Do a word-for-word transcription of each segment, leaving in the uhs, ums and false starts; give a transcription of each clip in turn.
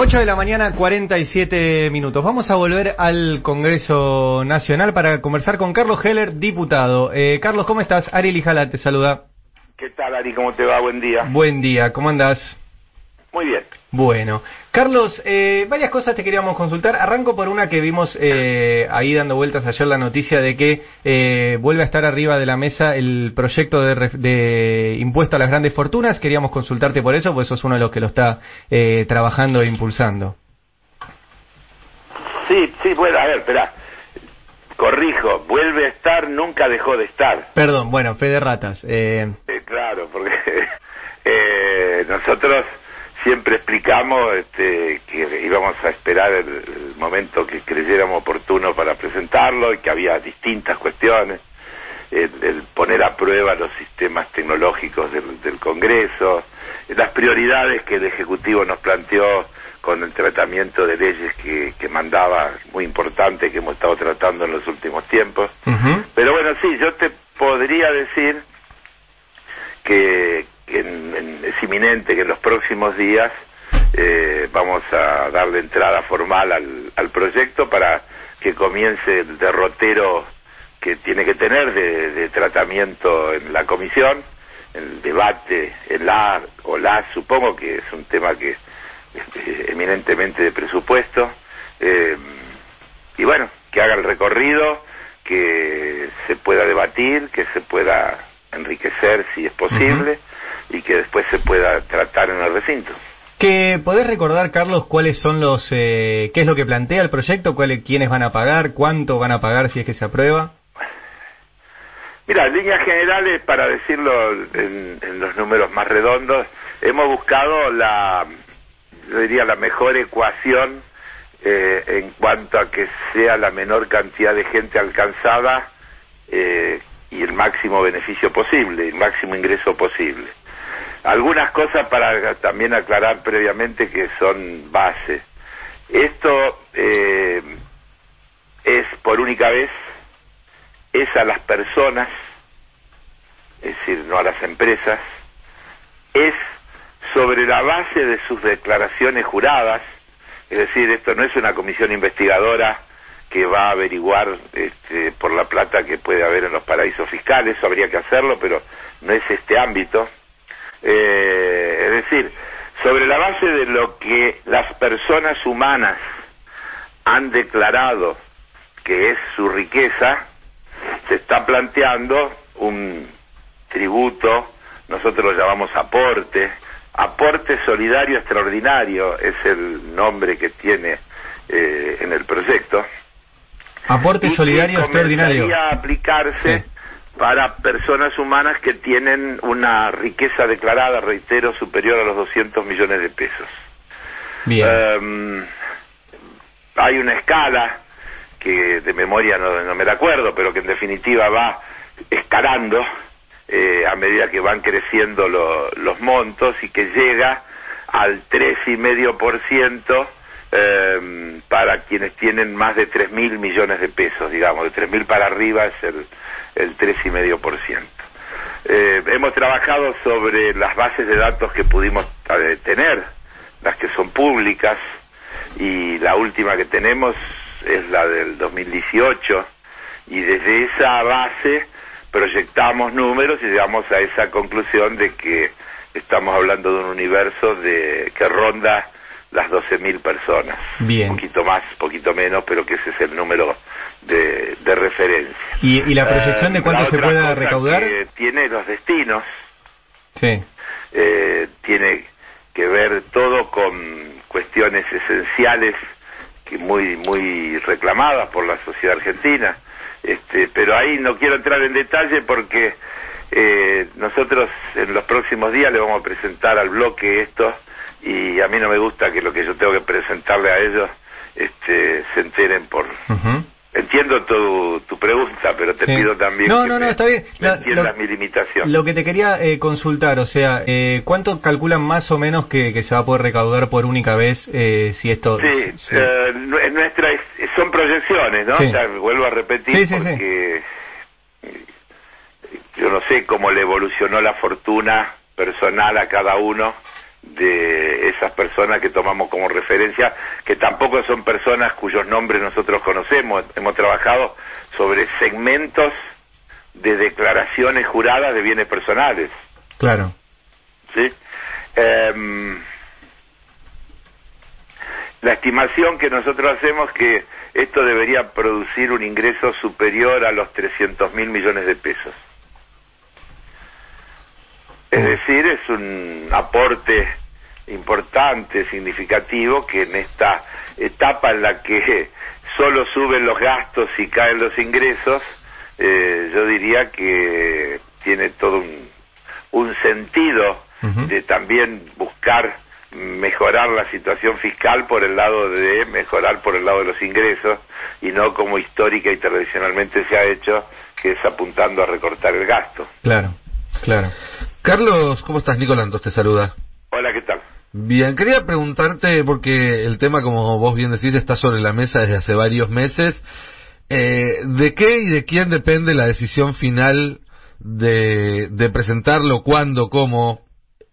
ocho de la mañana, cuarenta y siete minutos. Vamos a volver al Congreso Nacional para conversar con Carlos Heller, diputado. Eh, Carlos, ¿cómo estás? Ari Lijala te saluda. ¿Qué tal, Ari? ¿Cómo te va? Buen día. Buen día, ¿cómo andás? Muy bien. Bueno, Carlos, eh, varias cosas te queríamos consultar. Arranco por una que vimos eh, ahí dando vueltas ayer, la noticia de que eh, vuelve a estar arriba de la mesa el proyecto de, de impuesto a las grandes fortunas. Queríamos consultarte por eso, pues sos uno de los que lo está eh, trabajando e impulsando. Sí, sí, bueno, a ver, espera. Corrijo, vuelve a estar, nunca dejó de estar. Perdón, bueno, fe de ratas. Eh... Eh, claro, porque eh, nosotros siempre explicamos este, que íbamos a esperar el, el momento que creyéramos oportuno para presentarlo y que había distintas cuestiones, el, el poner a prueba los sistemas tecnológicos del, del Congreso, las prioridades que el Ejecutivo nos planteó con el tratamiento de leyes que, que mandaba, muy importante, que hemos estado tratando en los últimos tiempos. Uh-huh. Pero bueno, sí, yo te podría decir que En, en, es inminente que en los próximos días eh, vamos a darle entrada formal al, al proyecto para que comience el derrotero que tiene que tener de, de tratamiento en la comisión, el debate, el A o la, supongo que es un tema que es eminentemente de presupuesto, eh, y bueno, que haga el recorrido, que se pueda debatir, que se pueda enriquecer si es posible, uh-huh, y que después se pueda tratar en el recinto. ¿Que podés recordar, Carlos, cuáles son los, eh, qué es lo que plantea el proyecto, cuáles, quiénes van a pagar, cuánto van a pagar si es que se aprueba? Mira, en líneas generales, para decirlo en, en los números más redondos, hemos buscado la, yo diría, la mejor ecuación eh, en cuanto a que sea la menor cantidad de gente alcanzada eh, y el máximo beneficio posible, el máximo ingreso posible. Algunas cosas para también aclarar previamente que son base. Esto eh, es por única vez, es a las personas, es decir, no a las empresas, es sobre la base de sus declaraciones juradas, es decir, esto no es una comisión investigadora que va a averiguar este, por la plata que puede haber en los paraísos fiscales, eso habría que hacerlo, pero no es este ámbito. Eh, es decir, sobre la base de lo que las personas humanas han declarado que es su riqueza, se está planteando un tributo, nosotros lo llamamos aporte, aporte solidario extraordinario, es el nombre que tiene eh, en el proyecto. Aporte y solidario extraordinario. Comenzaría a aplicarse sí. para personas humanas que tienen una riqueza declarada, reitero, superior a los doscientos millones de pesos. Bien. Um, hay una escala que de memoria no, no me la acuerdo, pero que en definitiva va escalando eh, a medida que van creciendo lo, los montos y que llega al tres coma cinco por ciento eh, para quienes tienen más de tres mil millones de pesos, digamos, de tres mil para arriba es el, el tres coma cinco por ciento. Eh, hemos trabajado sobre las bases de datos que pudimos eh, tener, las que son públicas, y la última que tenemos es la del dos mil dieciocho, y desde esa base proyectamos números y llegamos a esa conclusión de que estamos hablando de un universo de que ronda las doce mil personas. Bien. Un poquito más, poquito menos, pero que ese es el número de, de referencia. ¿Y, y la proyección de cuánto eh, se pueda recaudar? Que tiene los destinos. Sí. Eh, tiene que ver todo con cuestiones esenciales que muy muy reclamadas por la sociedad argentina, este, pero ahí no quiero entrar en detalle porque eh, nosotros en los próximos días le vamos a presentar al bloque esto, y a mí no me gusta que lo que yo tengo que presentarle a ellos este, se enteren por... Uh-huh. Entiendo tu, tu pregunta, pero te sí. pido también no, que no, no, me, está bien. me la, entiendas lo, mi limitación. Lo que te quería eh, consultar, o sea, eh, ¿cuánto calculan más o menos que, que se va a poder recaudar por única vez eh, si esto... Sí, sí. Eh, nuestra, son proyecciones, ¿no? Sí. O sea, vuelvo a repetir sí, sí, porque sí. yo no sé cómo le evolucionó la fortuna personal a cada uno de esas personas que tomamos como referencia, que tampoco son personas cuyos nombres nosotros conocemos. Hemos trabajado sobre segmentos de declaraciones juradas de bienes personales. Claro. ¿Sí? Eh, la estimación que nosotros hacemos es que esto debería producir un ingreso superior a los trescientos mil millones de pesos. Es decir, es un aporte importante, significativo, que en esta etapa en la que solo suben los gastos y caen los ingresos, eh, yo diría que tiene todo un, un sentido uh-huh. de también buscar mejorar la situación fiscal por el lado de mejorar por el lado de los ingresos, y no como histórica y tradicionalmente se ha hecho, que es apuntando a recortar el gasto. Claro, claro. Carlos, ¿cómo estás? Nicolás te saluda. Hola, ¿qué tal? Bien, quería preguntarte, porque el tema, como vos bien decís, está sobre la mesa desde hace varios meses. Eh, ¿De qué y de quién depende la decisión final de, de presentarlo? ¿Cuándo? ¿Cómo?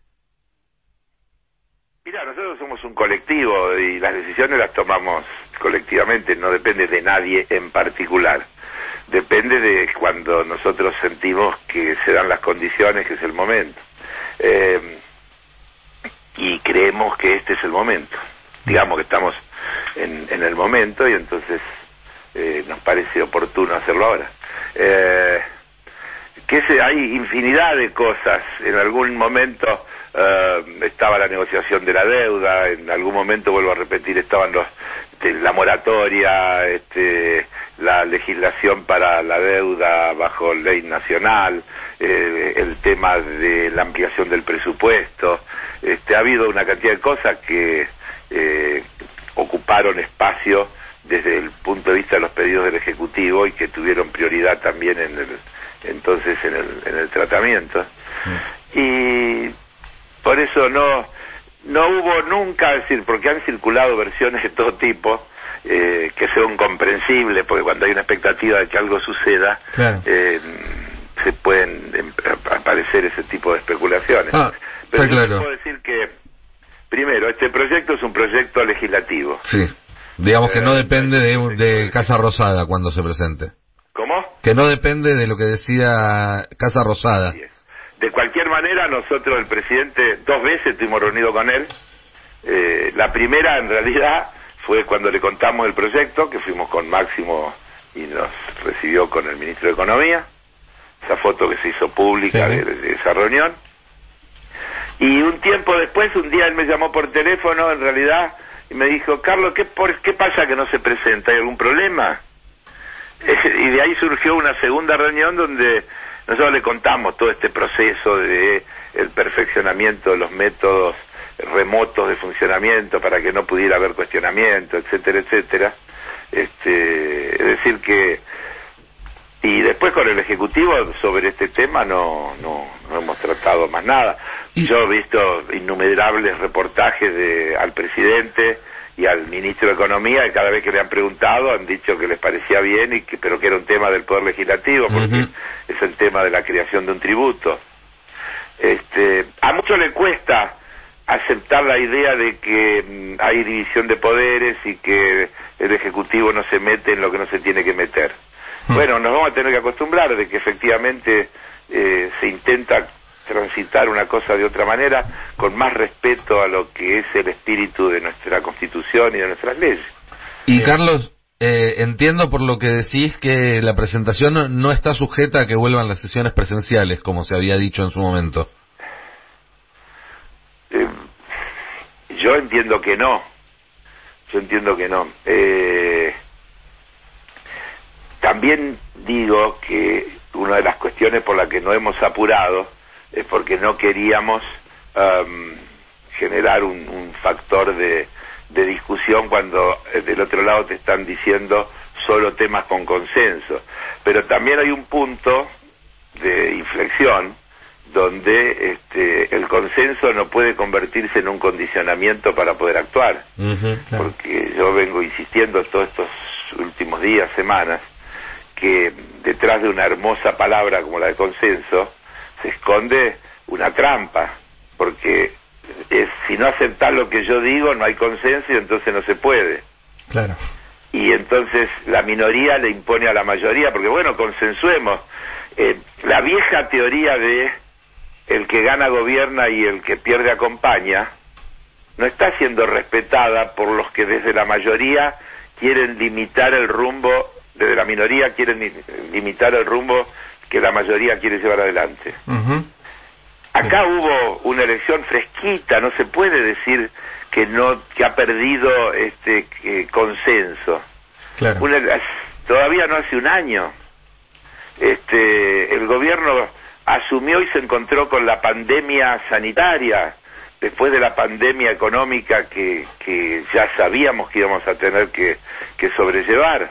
Mira, nosotros somos un colectivo y las decisiones las tomamos colectivamente, no depende de nadie en particular. Depende de cuando nosotros sentimos que se dan las condiciones, que es el momento. Eh, y creemos que este es el momento. Digamos que estamos en, en el momento y entonces eh, nos parece oportuno hacerlo ahora. Eh, que se, hay infinidad de cosas. En algún momento uh, estaba la negociación de la deuda, en algún momento, vuelvo a repetir, estaban los este, la moratoria, este, la legislación para la deuda bajo ley nacional, eh, el tema de la ampliación del presupuesto. Este, ha habido una cantidad de cosas que eh, ocuparon espacio desde el punto de vista de los pedidos del Ejecutivo y que tuvieron prioridad también en el entonces en el, en el tratamiento. Mm. Y por eso no no hubo nunca, es decir, porque han circulado versiones de todo tipo eh, que son comprensibles, porque cuando hay una expectativa de que algo suceda, claro. eh, se pueden eh, aparecer ese tipo de especulaciones. Ah, pero yo claro. puedo decir que, primero, este proyecto es un proyecto legislativo. Sí, digamos que eh, no depende de, de Casa Rosada cuando se presente. ¿Cómo? Que no depende de lo que decida Casa Rosada. De cualquier manera, nosotros, el presidente, dos veces estuvimos reunidos con él. Eh, la primera, en realidad, fue cuando le contamos el proyecto, que fuimos con Máximo y nos recibió con el ministro de Economía. Esa foto que se hizo pública sí. de, de esa reunión. Y un tiempo después, un día él me llamó por teléfono, en realidad, y me dijo, Carlos, ¿qué, por, ¿qué pasa que no se presenta? ¿Hay algún problema? Y de ahí surgió una segunda reunión donde nosotros le contamos todo este proceso de el perfeccionamiento de los métodos remotos de funcionamiento para que no pudiera haber cuestionamiento, etcétera, etcétera. Este, es decir que y después con el Ejecutivo sobre este tema no no no hemos tratado más nada. Yo he visto innumerables reportajes de al presidente y al ministro de Economía, y cada vez que le han preguntado han dicho que les parecía bien, y que pero que era un tema del Poder Legislativo, porque uh-huh. es el tema de la creación de un tributo. Este, a muchos le cuesta aceptar la idea de que mm, hay división de poderes y que el Ejecutivo no se mete en lo que no se tiene que meter. Uh-huh. Bueno, nos vamos a tener que acostumbrar de que efectivamente eh, se intenta transitar una cosa de otra manera, con más respeto a lo que es el espíritu de nuestra Constitución y de nuestras leyes. Y Carlos, eh, entiendo por lo que decís que la presentación no, no está sujeta a que vuelvan las sesiones presenciales, como se había dicho en su momento. Eh, yo entiendo que no. Yo entiendo que no. Eh, también digo que una de las cuestiones por las que no hemos apurado es porque no queríamos um, generar un, un factor de, de discusión cuando del otro lado te están diciendo solo temas con consenso. Pero también hay un punto de inflexión donde este, el consenso no puede convertirse en un condicionamiento para poder actuar. Uh-huh, claro. Porque yo vengo insistiendo todos estos últimos días, semanas, que detrás de una hermosa palabra como la de consenso se esconde una trampa, porque es, si no aceptás lo que yo digo, no hay consenso y entonces no se puede. Claro. Y entonces la minoría le impone a la mayoría, porque bueno, consensuemos. Eh, la vieja teoría de el que gana gobierna y el que pierde acompaña, no está siendo respetada por los que desde la mayoría quieren limitar el rumbo, desde la minoría quieren limitar el rumbo que la mayoría quiere llevar adelante. Uh-huh. Acá sí. Hubo una elección fresquita, no se puede decir que no que ha perdido este eh, consenso. Claro. Una, todavía no hace un año. Este, el gobierno asumió y se encontró con la pandemia sanitaria, después de la pandemia económica que, que ya sabíamos que íbamos a tener que, que sobrellevar.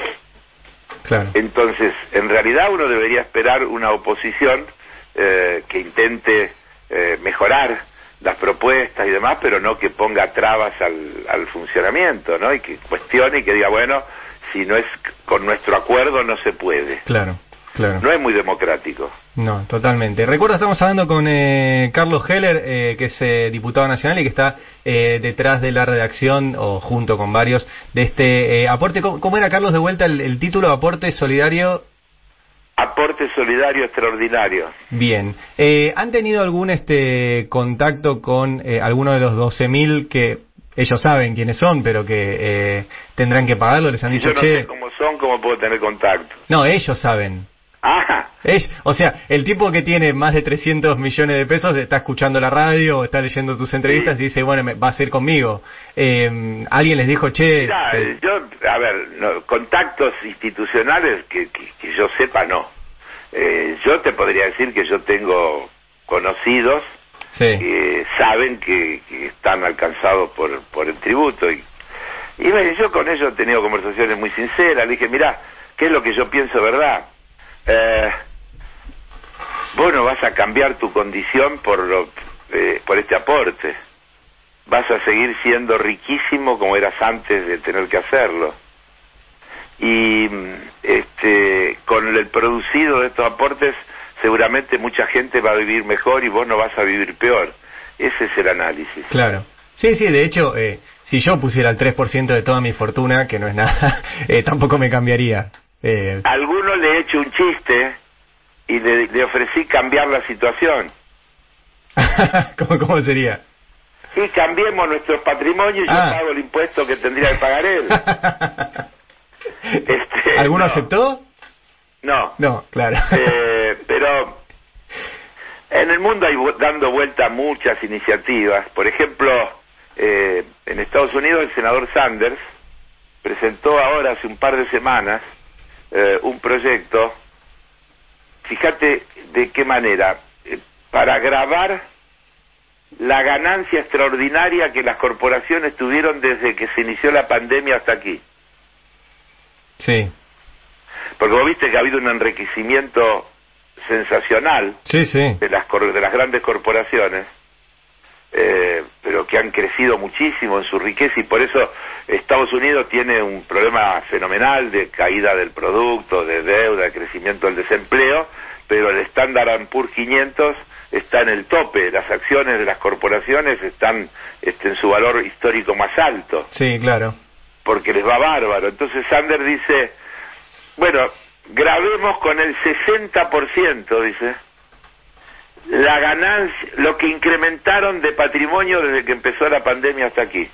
Claro. Entonces, en realidad uno debería esperar una oposición eh, que intente eh, mejorar las propuestas y demás, pero no que ponga trabas al, al funcionamiento, ¿no? Y que cuestione y que diga, bueno, si no es con nuestro acuerdo no se puede. Claro, claro. No es muy democrático. No, totalmente. Recuerdo, estamos hablando con eh, Carlos Heller, eh, que es eh, diputado nacional y que está eh, detrás de la redacción, o junto con varios, de este eh, aporte. ¿Cómo, ¿Cómo era, Carlos, de vuelta el, el título? Aporte solidario... Aporte solidario extraordinario. Bien. Eh, ¿Han tenido algún este contacto con eh, alguno de los doce mil que ellos saben quiénes son, pero que eh, tendrán que pagarlo? ¿Les han dicho, yo no che? sé cómo son, cómo puedo tener contacto? No, ellos saben. Ajá. Es, o sea, el tipo que tiene más de trescientos millones de pesos está escuchando la radio o está leyendo tus entrevistas sí. y dice, bueno, me, va a ser conmigo. Eh, ¿Alguien les dijo, che? Mirá, te... yo, a ver, no, contactos institucionales que, que, que yo sepa, no. Eh, yo te podría decir que yo tengo conocidos sí. que saben que, que están alcanzados por, por el tributo. Y, y yo con ellos he tenido conversaciones muy sinceras. Le dije, mirá, ¿qué es lo que yo pienso, verdad? Eh, vos no vas a cambiar tu condición por lo, eh, por este aporte. Vas a seguir siendo riquísimo como eras antes de tener que hacerlo. Y este, con el producido de estos aportes seguramente mucha gente va a vivir mejor y vos no vas a vivir peor. Ese es el análisis. Claro. Sí, sí, de hecho, eh, si yo pusiera el tres por ciento de toda mi fortuna, que no es nada, eh, tampoco me cambiaría. Eh... A alguno le he hecho un chiste y le, le ofrecí cambiar la situación. ¿Cómo, ¿Cómo sería? Sí, cambiemos nuestros patrimonios y ah. yo pago el impuesto que tendría que pagar él. este, ¿Alguno no. aceptó? No. No, claro. eh, pero en el mundo hay dando vuelta muchas iniciativas. Por ejemplo, eh, en Estados Unidos el senador Sanders presentó ahora hace un par de semanas eh, un proyecto, fíjate de qué manera, eh, para gravar la ganancia extraordinaria que las corporaciones tuvieron desde que se inició la pandemia hasta aquí. Sí. Porque vos viste que ha habido un enriquecimiento sensacional sí, sí. de las de las grandes corporaciones, eh, pero que han crecido muchísimo en su riqueza, y por eso Estados Unidos tiene un problema fenomenal de caída del producto, de deuda, de crecimiento del desempleo, pero el Standard and Poor's quinientos está en el tope. Las acciones de las corporaciones están este, en su valor histórico más alto. Sí, claro. Porque les va bárbaro. Entonces Sanders dice, bueno, grabemos con el sesenta por ciento, dice, la ganancia, lo que incrementaron de patrimonio desde que empezó la pandemia hasta aquí,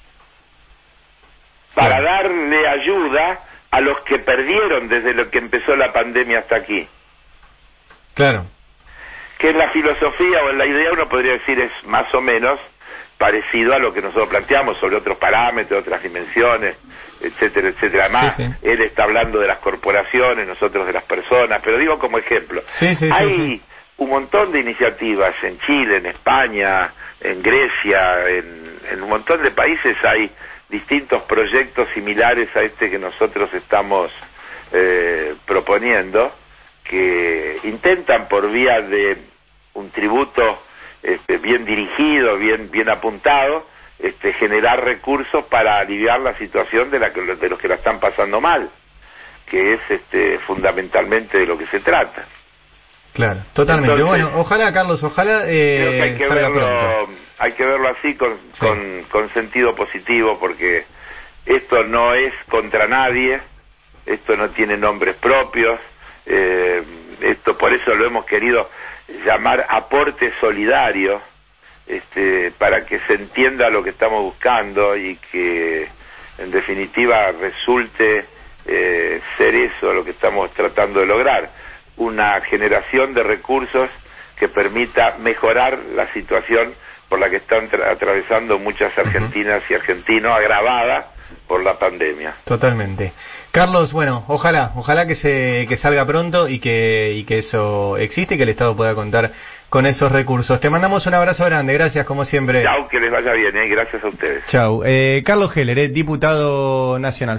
para claro. darle ayuda a los que perdieron desde lo que empezó la pandemia hasta aquí. Claro. Que en la filosofía o en la idea uno podría decir es más o menos parecido a lo que nosotros planteamos sobre otros parámetros, otras dimensiones, etcétera, etcétera. Además, sí, sí. él está hablando de las corporaciones, nosotros de las personas, pero digo como ejemplo. Sí, sí, hay sí, sí. un montón de iniciativas en Chile, en España, en Grecia, en, en un montón de países hay distintos proyectos similares a este que nosotros estamos eh, proponiendo, que intentan por vía de un tributo este, bien dirigido, bien bien apuntado, este, generar recursos para aliviar la situación de, la que, de los que la están pasando mal, que es este, fundamentalmente de lo que se trata. Claro, totalmente. Entonces, bueno, ojalá, Carlos, ojalá eh, creo que hay que salga verlo, pronto. hay que verlo así con, sí. con, con sentido positivo, porque esto no es contra nadie, esto no tiene nombres propios, eh, esto por eso lo hemos querido llamar aporte solidario, este, para que se entienda lo que estamos buscando y que en definitiva resulte eh, ser eso lo que estamos tratando de lograr, una generación de recursos que permita mejorar la situación por la que están atravesando muchas argentinas y argentinos, agravada por la pandemia. Totalmente. Carlos, bueno, ojalá, ojalá que se que salga pronto y que y que eso existe y que el Estado pueda contar con esos recursos. Te mandamos un abrazo grande, gracias como siempre. Chau, que les vaya bien, ¿eh? Gracias a ustedes. Chau. Eh, Carlos Heller, eh, diputado nacional.